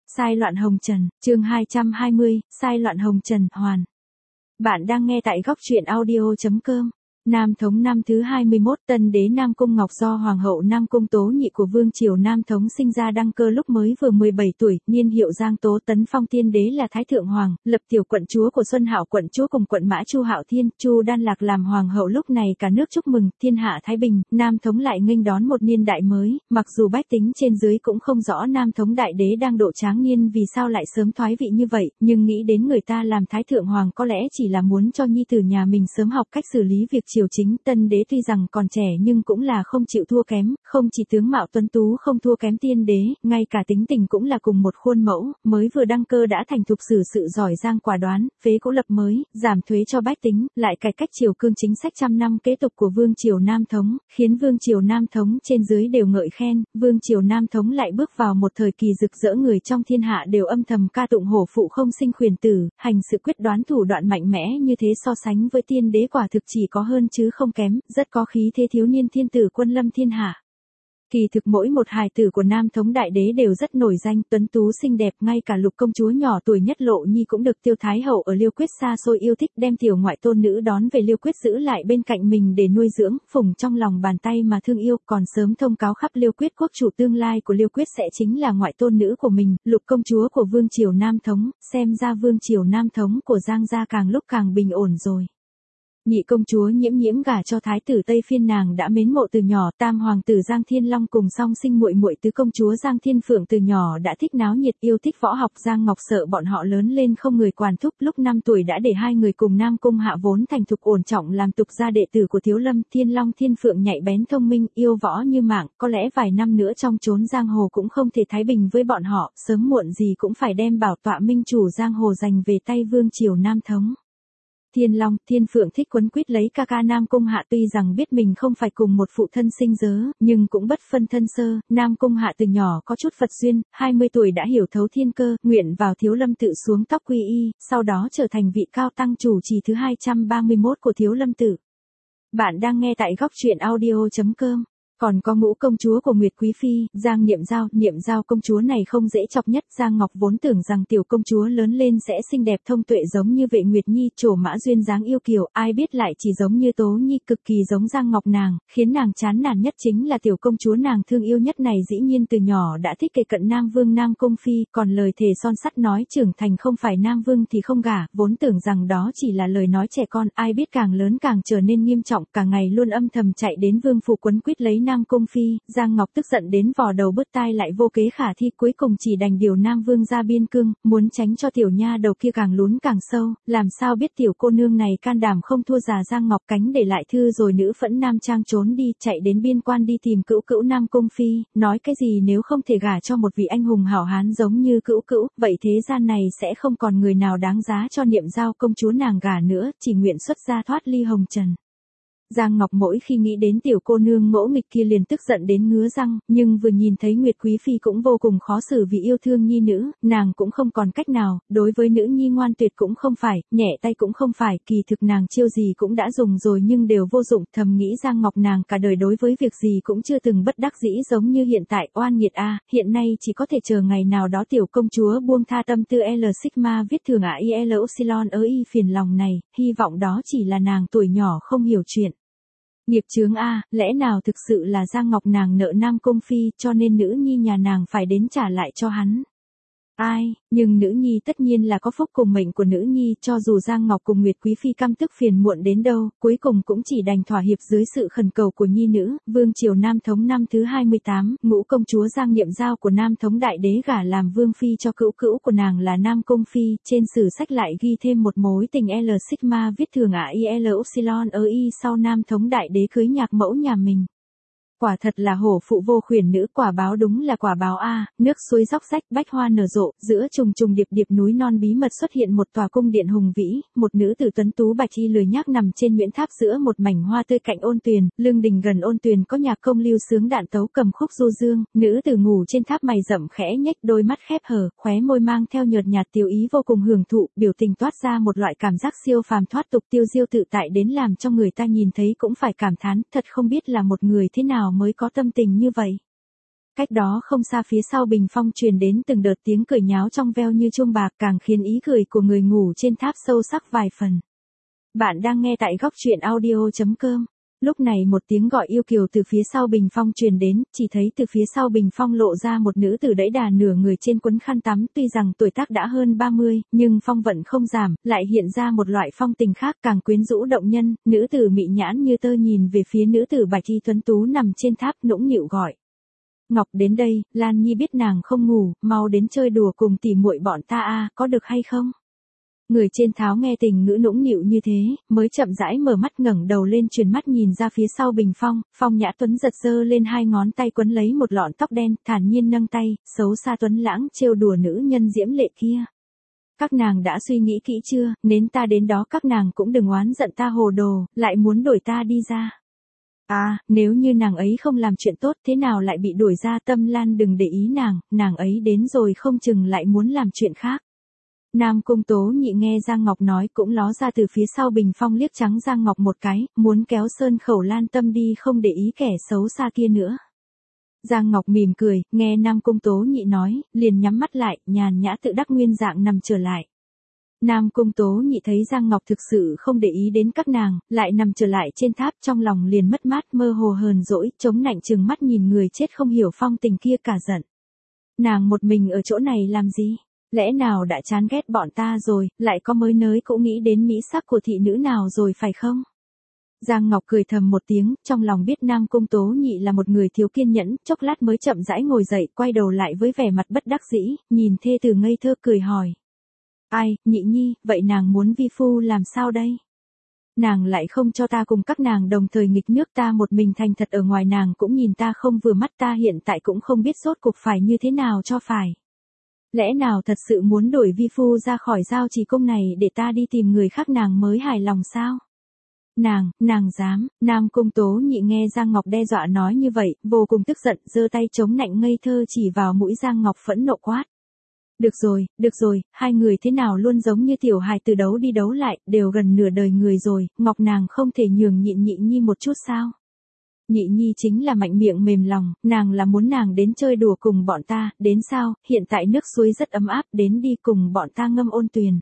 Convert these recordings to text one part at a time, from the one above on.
Sai loạn hồng trần, chương 220, sai loạn hồng trần, hoàn. Bạn đang nghe tại góc truyện audio.com. Nam Thống năm thứ 21, Tân đế Nam Cung Ngọc do Hoàng hậu Nam Cung Tố Nhị của Vương triều Nam Thống sinh ra đăng cơ lúc mới vừa 17 tuổi, niên hiệu Giang Tố tấn phong tiên đế là Thái Thượng Hoàng, lập tiểu quận chúa của Xuân Hạo quận chúa cùng quận mã Chu Hạo Thiên, Chu Đan Lạc làm hoàng hậu. Lúc này cả nước chúc mừng, thiên hạ thái bình, Nam Thống lại nghênh đón một niên đại mới, mặc dù bách tính trên dưới cũng không rõ Nam Thống đại đế đang độ tráng niên vì sao lại sớm thoái vị như vậy, nhưng nghĩ đến người ta làm Thái Thượng Hoàng có lẽ chỉ là muốn cho nhi tử nhà mình sớm học cách xử lý việc triều chính. Tân đế tuy rằng còn trẻ nhưng cũng là không chịu thua kém, không chỉ tướng mạo tuấn tú không thua kém tiên đế, ngay cả tính tình cũng là cùng một khuôn mẫu, mới vừa đăng cơ đã thành thục xử sự giỏi giang quả đoán, phế cũ lập mới, giảm thuế cho bách tính, lại cải cách triều cương chính sách trăm năm kế tục của Vương triều Nam Thống, khiến Vương triều Nam Thống trên dưới đều ngợi khen. Vương triều Nam Thống lại bước vào một thời kỳ rực rỡ, người trong thiên hạ đều âm thầm ca tụng hổ phụ không sinh khuyển tử, hành sự quyết đoán thủ đoạn mạnh mẽ như thế so sánh với tiên đế quả thực chỉ có hơn chứ không kém, rất có khí thế thiếu niên thiên tử quân lâm thiên hạ. Kỳ thực mỗi một hài tử của Nam Thống đại đế đều rất nổi danh, tuấn tú xinh đẹp, ngay cả Lục công chúa nhỏ tuổi nhất Lộ Nhi cũng được Tiêu Thái hậu ở Liêu Quyết xa xôi yêu thích, đem tiểu ngoại tôn nữ đón về Liêu Quyết giữ lại bên cạnh mình để nuôi dưỡng, phụng trong lòng bàn tay mà thương yêu, còn sớm thông cáo khắp Liêu Quyết quốc chủ tương lai của Liêu Quyết sẽ chính là ngoại tôn nữ của mình, Lục công chúa của Vương triều Nam Thống. Xem ra Vương triều Nam Thống của Giang gia càng lúc càng bình ổn rồi. Nhị công chúa Nhiễm Nhiễm gả cho thái tử Tây Phiên, nàng đã mến mộ từ nhỏ. Tam hoàng tử Giang Thiên Long cùng song sinh muội muội tứ công chúa Giang Thiên Phượng từ nhỏ đã thích náo nhiệt, yêu thích võ học. Giang Ngọc sợ bọn họ lớn lên không người quản thúc, lúc 5 tuổi đã để hai người cùng Nam Cung Hạ vốn thành thục ổn trọng làm tục gia đệ tử của Thiếu Lâm. Thiên Long Thiên Phượng nhạy bén thông minh, yêu võ như mạng, có lẽ vài năm nữa trong chốn giang hồ cũng không thể thái bình với bọn họ, sớm muộn gì cũng phải đem bảo tọa minh chủ giang hồ giành về tay Vương triều Nam Thống. Thiên Long, Thiên Phượng thích quấn quýt lấy ca ca Nam Cung Hạ, tuy rằng biết mình không phải cùng một phụ thân sinh dớ, nhưng cũng bất phân thân sơ. Nam Cung Hạ từ nhỏ có chút Phật duyên, 20 tuổi đã hiểu thấu thiên cơ, nguyện vào Thiếu Lâm tự xuống tóc quy y, sau đó trở thành vị cao tăng chủ trì thứ 231 của Thiếu Lâm tự. Bạn đang nghe tại góc truyện audio.com. Còn có Ngũ công chúa của Nguyệt Quý Phi, Giang Niệm Giao công chúa này không dễ chọc nhất. Giang Ngọc vốn tưởng rằng tiểu công chúa lớn lên sẽ xinh đẹp thông tuệ giống như Vệ Nguyệt Nhi, trổ mã duyên dáng yêu kiều, ai biết lại chỉ giống như Tố Nhi, cực kỳ giống Giang Ngọc nàng, khiến nàng chán nản nhất chính là tiểu công chúa nàng thương yêu nhất này dĩ nhiên từ nhỏ đã thích kề cận Nam Vương Nam Cung Phi, còn lời thề son sắt nói trưởng thành không phải Nam Vương thì không gả, vốn tưởng rằng đó chỉ là lời nói trẻ con, ai biết càng lớn càng trở nên nghiêm trọng, cả ngày luôn âm thầm chạy đến vương phủ quấn quýt lấy Nam Cung Phi. Giang Ngọc tức giận đến vò đầu bứt tai, lại vô kế khả thi, cuối cùng chỉ đành điều Nam Vương ra biên cương, muốn tránh cho tiểu nha đầu kia càng lún càng sâu. Làm sao biết tiểu cô nương này can đảm không thua già Giang Ngọc, cánh để lại thư rồi nữ phẫn nam trang trốn đi, chạy đến biên quan đi tìm cữu Nam Cung Phi, nói cái gì nếu không thể gả cho một vị anh hùng hảo hán giống như cữu, vậy thế gian này sẽ không còn người nào đáng giá cho Niệm Giao công chúa nàng gả nữa, chỉ nguyện xuất gia thoát ly hồng trần. Giang Ngọc mỗi khi nghĩ đến tiểu cô nương ngỗ nghịch kia liền tức giận đến ngứa răng, nhưng vừa nhìn thấy Nguyệt Quý Phi cũng vô cùng khó xử vì yêu thương nhi nữ, nàng cũng không còn cách nào, đối với nữ nhi ngoan tuyệt cũng không phải, nhẹ tay cũng không phải, kỳ thực nàng chiêu gì cũng đã dùng rồi nhưng đều vô dụng, thầm nghĩ Giang Ngọc nàng cả đời đối với việc gì cũng chưa từng bất đắc dĩ giống như hiện tại, oan nghiệt a, hiện nay chỉ có thể chờ ngày nào đó tiểu công chúa buông tha tâm tư L Sigma viết thường IL Upsilon y phiền lòng này, hy vọng đó chỉ là nàng tuổi nhỏ không hiểu chuyện. Nghiệp chướng a, lẽ nào thực sự là Giang Ngọc nàng nợ Nam Cung Phi, cho nên nữ nhi nhà nàng phải đến trả lại cho hắn. Ai, nhưng nữ nhi tất nhiên là có phúc cùng mệnh của nữ nhi, cho dù Giang Ngọc cùng Nguyệt Quý Phi căm tức phiền muộn đến đâu, cuối cùng cũng chỉ đành thỏa hiệp dưới sự khẩn cầu của nhi nữ. Vương triều Nam Thống năm thứ 28, Ngũ công chúa Giang Niệm Giao của Nam Thống đại đế gả làm vương phi cho cữu của nàng là Nam Cung Phi, trên sử sách lại ghi thêm một mối tình L Sigma viết thường IL Upsilon y sau Nam Thống đại đế cưới nhạc mẫu nhà mình. Quả thật là hổ phụ vô khuyển nữ, quả báo đúng là quả báo a, nước suối róc rách, bách hoa nở rộ, giữa trùng trùng điệp điệp núi non bí mật xuất hiện một tòa cung điện hùng vĩ, một nữ tử tuấn tú bạch y lười nhác nằm trên nguyễn tháp giữa một mảnh hoa tươi cạnh ôn tuyền, lương đình gần ôn tuyền có nhạc công lưu sướng đạn tấu cầm khúc du dương, nữ tử ngủ trên tháp mày rậm khẽ nhếch đôi mắt khép hờ, khóe môi mang theo nhợt nhạt tiêu ý vô cùng hưởng thụ, biểu tình toát ra một loại cảm giác siêu phàm thoát tục tiêu diêu tự tại đến làm cho người ta nhìn thấy cũng phải cảm thán, thật không biết là một người thế nào mới có tâm tình như vậy. Cách đó không xa phía sau bình phong truyền đến từng đợt tiếng cười nháo trong veo như chuông bạc, càng khiến ý cười của người ngủ trên tháp sâu sắc vài phần. Bạn đang nghe tại góc truyện audio.com. Lúc này một tiếng gọi yêu kiều từ phía sau bình phong truyền đến, chỉ thấy từ phía sau bình phong lộ ra một nữ tử đẫy đà nửa người trên quấn khăn tắm, tuy rằng tuổi tác đã hơn 30, nhưng phong vận không giảm, lại hiện ra một loại phong tình khác càng quyến rũ động nhân. Nữ tử mị nhãn như tơ nhìn về phía nữ tử bạch y tuấn tú nằm trên tháp, nũng nịu gọi: Ngọc đến đây, Lan Nhi biết nàng không ngủ, mau đến chơi đùa cùng tỉ muội bọn ta a, có được hay không? Người trên tháo nghe tình ngữ nũng nịu như thế, mới chậm rãi mở mắt ngẩng đầu lên truyền mắt nhìn ra phía sau bình phong, Phong Nhã Tuấn giật giơ lên hai ngón tay quấn lấy một lọn tóc đen, thản nhiên nâng tay, xấu xa tuấn lãng trêu đùa nữ nhân diễm lệ kia. Các nàng đã suy nghĩ kỹ chưa, nến ta đến đó các nàng cũng đừng oán giận ta hồ đồ, lại muốn đuổi ta đi ra. À, nếu như nàng ấy không làm chuyện tốt thế nào lại bị đuổi ra, Tâm Lan đừng để ý nàng ấy đến rồi không chừng lại muốn làm chuyện khác. Nam Cung Tố Nhị nghe Giang Ngọc nói cũng ló ra từ phía sau bình phong liếc trắng Giang Ngọc một cái, muốn kéo Sơn Khẩu Lan Tâm đi không để ý kẻ xấu xa kia nữa. Giang Ngọc mỉm cười, nghe Nam Cung Tố Nhị nói, liền nhắm mắt lại, nhàn nhã tự đắc nguyên dạng nằm trở lại. Nam Cung Tố Nhị thấy Giang Ngọc thực sự không để ý đến các nàng, lại nằm trở lại trên tháp, trong lòng liền mất mát mơ hồ hờn dỗi, chống nạnh trừng mắt nhìn người chết không hiểu phong tình kia cả giận. Nàng một mình ở chỗ này làm gì? Lẽ nào đã chán ghét bọn ta rồi, lại có mới nới cũng nghĩ đến mỹ sắc của thị nữ nào rồi phải không? Giang Ngọc cười thầm một tiếng, trong lòng biết Nam Cung Tố Nhị là một người thiếu kiên nhẫn, chốc lát mới chậm rãi ngồi dậy, quay đầu lại với vẻ mặt bất đắc dĩ, nhìn thê tử ngây thơ cười hỏi. Ai, Nhị Nhi, vậy nàng muốn vi phu làm sao đây? Nàng lại không cho ta cùng các nàng đồng thời nghịch nước, ta một mình thành thật ở ngoài, nàng cũng nhìn ta không vừa mắt, ta hiện tại cũng không biết rốt cục phải như thế nào cho phải. Lẽ nào thật sự muốn đuổi vi phu ra khỏi Giao Trì cung này để ta đi tìm người khác nàng mới hài lòng sao? Nàng dám. Nam Cung Tố Nhị nghe Giang Ngọc đe dọa nói như vậy, vô cùng tức giận, giơ tay chống nạnh ngây thơ chỉ vào mũi Giang Ngọc phẫn nộ quát. Được rồi, hai người thế nào luôn giống như tiểu hài từ đấu đi đấu lại, đều gần nửa đời người rồi, Ngọc nàng không thể nhường nhịn Nhị Nhi một chút sao? Nhị Nhi chính là mạnh miệng mềm lòng, nàng là muốn nàng đến chơi đùa cùng bọn ta, đến sao, hiện tại nước suối rất ấm áp, đến đi cùng bọn ta ngâm ôn tuyền.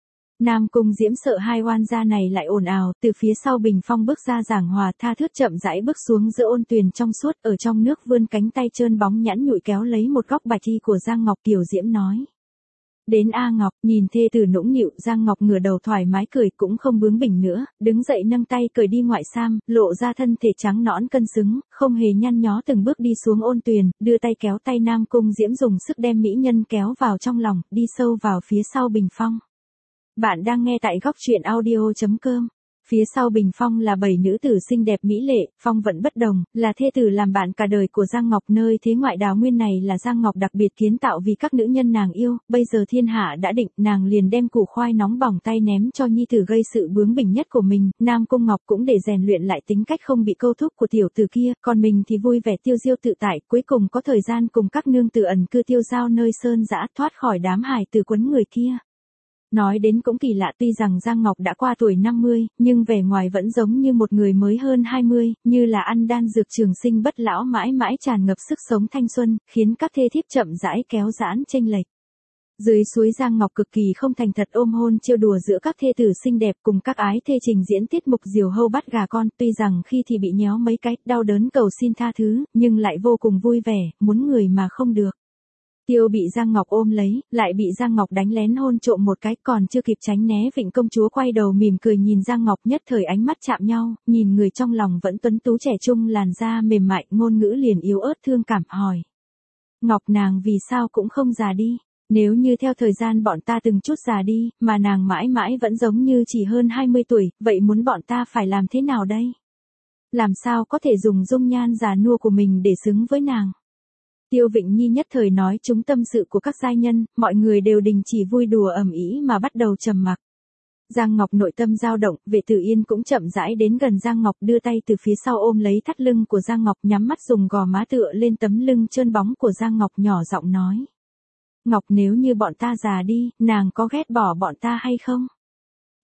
Nam Cung Diễm sợ hai oan gia này lại ồn ào, từ phía sau bình phong bước ra giảng hòa tha thướt chậm rãi bước xuống giữa ôn tuyền trong suốt, ở trong nước vươn cánh tay trơn bóng nhẵn nhụi kéo lấy một góc bạch y của Giang Ngọc, Kiều Diễm nói. Đến A Ngọc, nhìn thê tử nũng nịu, Giang Ngọc ngửa đầu thoải mái cười, cũng không bướng bỉnh nữa, đứng dậy nâng tay cởi đi ngoại sam, lộ ra thân thể trắng nõn cân xứng, không hề nhăn nhó, từng bước đi xuống ôn tuyền, đưa tay kéo tay Nam Cung Diễm dùng sức đem mỹ nhân kéo vào trong lòng, đi sâu vào phía sau bình phong. Bạn đang nghe tại góc truyện audio.com. Phía sau bình phong là 7 nữ tử xinh đẹp mỹ lệ, phong vận bất đồng, là thê tử làm bạn cả đời của Giang Ngọc, nơi thế ngoại đào nguyên này là Giang Ngọc đặc biệt kiến tạo vì các nữ nhân nàng yêu, bây giờ thiên hạ đã định, nàng liền đem củ khoai nóng bỏng tay ném cho nhi tử gây sự bướng bỉnh nhất của mình, Nam Cung Ngọc cũng để rèn luyện lại tính cách không bị câu thúc của tiểu tử kia, còn mình thì vui vẻ tiêu diêu tự tại, cuối cùng có thời gian cùng các nương tử ẩn cư tiêu dao nơi sơn dã, thoát khỏi đám hài tử quấn người kia. Nói đến cũng kỳ lạ, tuy rằng Giang Ngọc đã qua tuổi 50, nhưng vẻ ngoài vẫn giống như một người mới hơn 20, như là ăn đan dược trường sinh bất lão, mãi mãi tràn ngập sức sống thanh xuân, khiến các thê thiếp chậm rãi kéo giãn chênh lệch. Dưới suối Giang Ngọc cực kỳ không thành thật ôm hôn trêu đùa giữa các thê tử xinh đẹp cùng các ái thê trình diễn tiết mục diều hâu bắt gà con, tuy rằng khi thì bị nhéo mấy cái, đau đớn cầu xin tha thứ, nhưng lại vô cùng vui vẻ, muốn người mà không được. Tiêu bị Giang Ngọc ôm lấy, lại bị Giang Ngọc đánh lén hôn trộm một cái, còn chưa kịp tránh né, Vịnh công chúa quay đầu mỉm cười nhìn Giang Ngọc, nhất thời ánh mắt chạm nhau, nhìn người trong lòng vẫn tuấn tú trẻ trung, làn da mềm mại, ngôn ngữ liền yếu ớt thương cảm, hỏi. Ngọc nàng vì sao cũng không già đi, nếu như theo thời gian bọn ta từng chút già đi, mà nàng mãi mãi vẫn giống như chỉ hơn 20 tuổi, vậy muốn bọn ta phải làm thế nào đây? Làm sao có thể dùng dung nhan già nua của mình để xứng với nàng? Tiêu Vịnh Nhi nhất thời nói trúng tâm sự của các giai nhân, mọi người đều đình chỉ vui đùa ầm ĩ mà bắt đầu trầm mặc. Giang Ngọc nội tâm dao động, Vệ Tử Yên cũng chậm rãi đến gần Giang Ngọc, đưa tay từ phía sau ôm lấy thắt lưng của Giang Ngọc, nhắm mắt dùng gò má tựa lên tấm lưng trơn bóng của Giang Ngọc, nhỏ giọng nói. Ngọc, nếu như bọn ta già đi, nàng có ghét bỏ bọn ta hay không?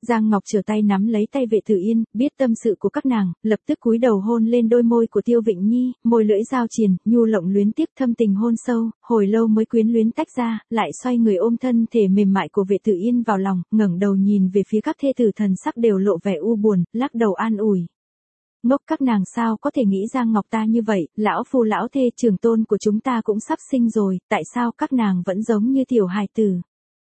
Giang Ngọc trở tay nắm lấy tay Vệ Tử Yên, biết tâm sự của các nàng, lập tức cúi đầu hôn lên đôi môi của Tiêu Vịnh Nhi, môi lưỡi giao triền, nhu lộng luyến tiếc thâm tình hôn sâu, hồi lâu mới quyến luyến tách ra, lại xoay người ôm thân thể mềm mại của Vệ Tử Yên vào lòng, ngẩng đầu nhìn về phía các thê tử, thần sắc đều lộ vẻ u buồn, lắc đầu an ủi. Ngốc, các nàng sao có thể nghĩ Giang Ngọc ta như vậy, lão phu lão thê trưởng tôn của chúng ta cũng sắp sinh rồi, tại sao các nàng vẫn giống như tiểu hài tử?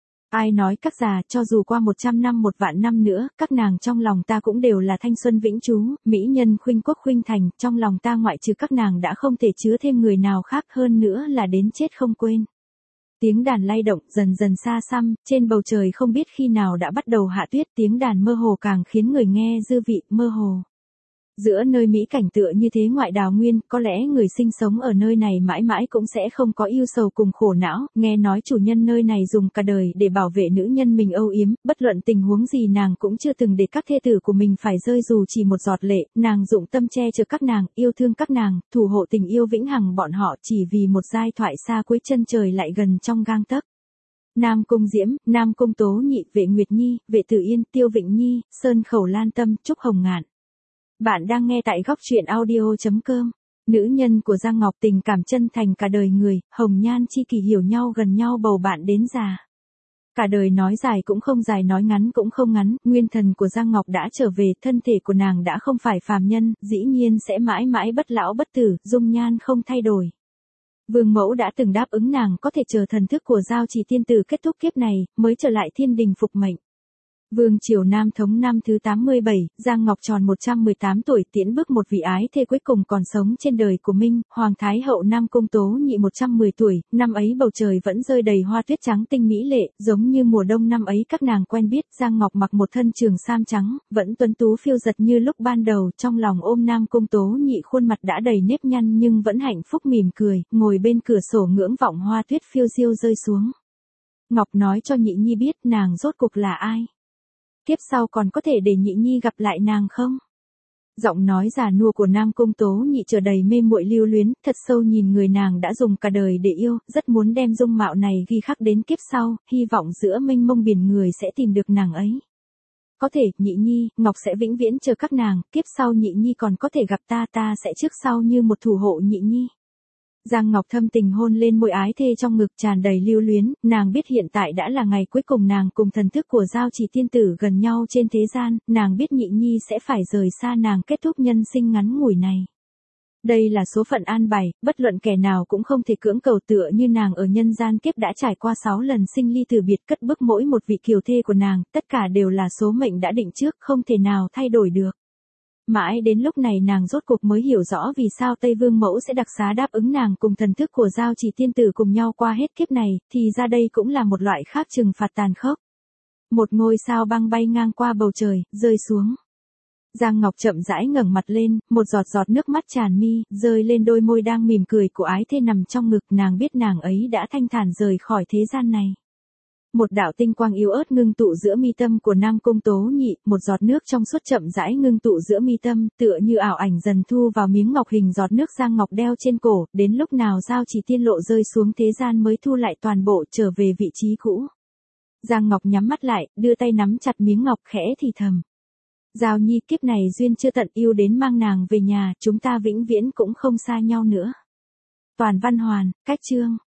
Ai nói các già, cho dù qua 100 năm 1.000 năm nữa, các nàng trong lòng ta cũng đều là thanh xuân vĩnh trú, mỹ nhân khuynh quốc khuynh thành, trong lòng ta ngoại trừ các nàng đã không thể chứa thêm người nào khác, hơn nữa là đến chết không quên. Tiếng đàn lay động dần dần xa xăm, trên bầu trời không biết khi nào đã bắt đầu hạ tuyết, tiếng đàn mơ hồ càng khiến người nghe dư vị, mơ hồ. Giữa nơi mỹ cảnh tựa như thế ngoại đào nguyên, có lẽ người sinh sống ở nơi này mãi mãi cũng sẽ không có ưu sầu cùng khổ não, nghe nói chủ nhân nơi này dùng cả đời để bảo vệ nữ nhân mình âu yếm, bất luận tình huống gì nàng cũng chưa từng để các thê tử của mình phải rơi dù chỉ một giọt lệ, nàng dụng tâm che chở các nàng, yêu thương các nàng, thủ hộ tình yêu vĩnh hằng bọn họ chỉ vì một giai thoại xa cuối chân trời lại gần trong gang tấc. Nam Cung Diễm, Nam Cung Tố Nhị, Vệ Nguyệt Nhi, Vệ Tử Yên, Tiêu Vịnh Nhi, Sơn Khẩu Lan Tâm, Trúc Hồng Ngạn. Bạn đang nghe tại góc truyện audio.com. Nữ nhân của Giang Ngọc tình cảm chân thành cả đời người, hồng nhan chi kỷ hiểu nhau gần nhau bầu bạn đến già. Cả đời nói dài cũng không dài, nói ngắn cũng không ngắn, nguyên thần của Giang Ngọc đã trở về, thân thể của nàng đã không phải phàm nhân, dĩ nhiên sẽ mãi mãi bất lão bất tử, dung nhan không thay đổi. Vương mẫu đã từng đáp ứng nàng có thể chờ thần thức của Giao Trì tiên tử kết thúc kiếp này, mới trở lại thiên đình phục mệnh. Vương triều Nam Thống năm thứ 87, Giang Ngọc tròn 118 tuổi, tiễn bước một vị ái thê cuối cùng còn sống trên đời của Minh, Hoàng Thái hậu Nam Cung Tố Nhị 110 tuổi, năm ấy bầu trời vẫn rơi đầy hoa tuyết trắng tinh mỹ lệ, giống như mùa đông năm ấy các nàng quen biết. Giang Ngọc mặc một thân trường sam trắng, vẫn tuấn tú phiêu giật như lúc ban đầu, trong lòng ôm Nam Cung Tố Nhị, khuôn mặt đã đầy nếp nhăn nhưng vẫn hạnh phúc mỉm cười, ngồi bên cửa sổ ngưỡng vọng hoa tuyết phiêu diêu rơi xuống. Ngọc nói cho Nhị Nhi biết nàng rốt cuộc là ai. Kiếp sau còn có thể để Nhị Nhi gặp lại nàng không? Giọng nói già nua của Nam Cung Tố Nhị trở đầy mê muội lưu luyến, thật sâu nhìn người nàng đã dùng cả đời để yêu, rất muốn đem dung mạo này ghi khắc đến kiếp sau, hy vọng giữa mênh mông biển người sẽ tìm được nàng ấy. Có thể, Nhị Nhi, Ngọc sẽ vĩnh viễn chờ các nàng, kiếp sau Nhị Nhi còn có thể gặp ta, ta sẽ trước sau như một thủ hộ Nhị Nhi. Giang Ngọc thâm tình hôn lên môi ái thê trong ngực, tràn đầy lưu luyến, nàng biết hiện tại đã là ngày cuối cùng nàng cùng thần thức của Giao Trì tiên tử gần nhau trên thế gian, nàng biết Nhị Nhi sẽ phải rời xa nàng kết thúc nhân sinh ngắn ngủi này. Đây là số phận an bài, bất luận kẻ nào cũng không thể cưỡng cầu, tựa như nàng ở nhân gian kiếp đã trải qua 6 lần sinh ly từ biệt, cất bước mỗi một vị kiều thê của nàng, tất cả đều là số mệnh đã định trước, không thể nào thay đổi được. Mãi đến lúc này nàng rốt cuộc mới hiểu rõ vì sao Tây Vương mẫu sẽ đặc xá đáp ứng nàng cùng thần thức của Giao Trì tiên tử cùng nhau qua hết kiếp này, thì ra đây cũng là một loại khác trừng phạt tàn khốc. Một ngôi sao băng bay ngang qua bầu trời, rơi xuống. Giang Ngọc chậm rãi ngẩng mặt lên, một giọt giọt nước mắt tràn mi, rơi lên đôi môi đang mỉm cười của ái thê nằm trong ngực, nàng biết nàng ấy đã thanh thản rời khỏi thế gian này. Một đạo tinh quang yếu ớt ngưng tụ giữa mi tâm của Nam Cung Tố Nhị, một giọt nước trong suốt chậm rãi ngưng tụ giữa mi tâm, tựa như ảo ảnh dần thu vào miếng ngọc hình giọt nước Giang Ngọc đeo trên cổ, đến lúc nào Giao Trì tiên lộ rơi xuống thế gian mới thu lại toàn bộ trở về vị trí cũ. Giang Ngọc nhắm mắt lại, đưa tay nắm chặt miếng ngọc khẽ thì thầm. Giao Nhi, kiếp này duyên chưa tận, yêu đến mang nàng về nhà, chúng ta vĩnh viễn cũng không xa nhau nữa. Toàn văn hoàn, cách chương.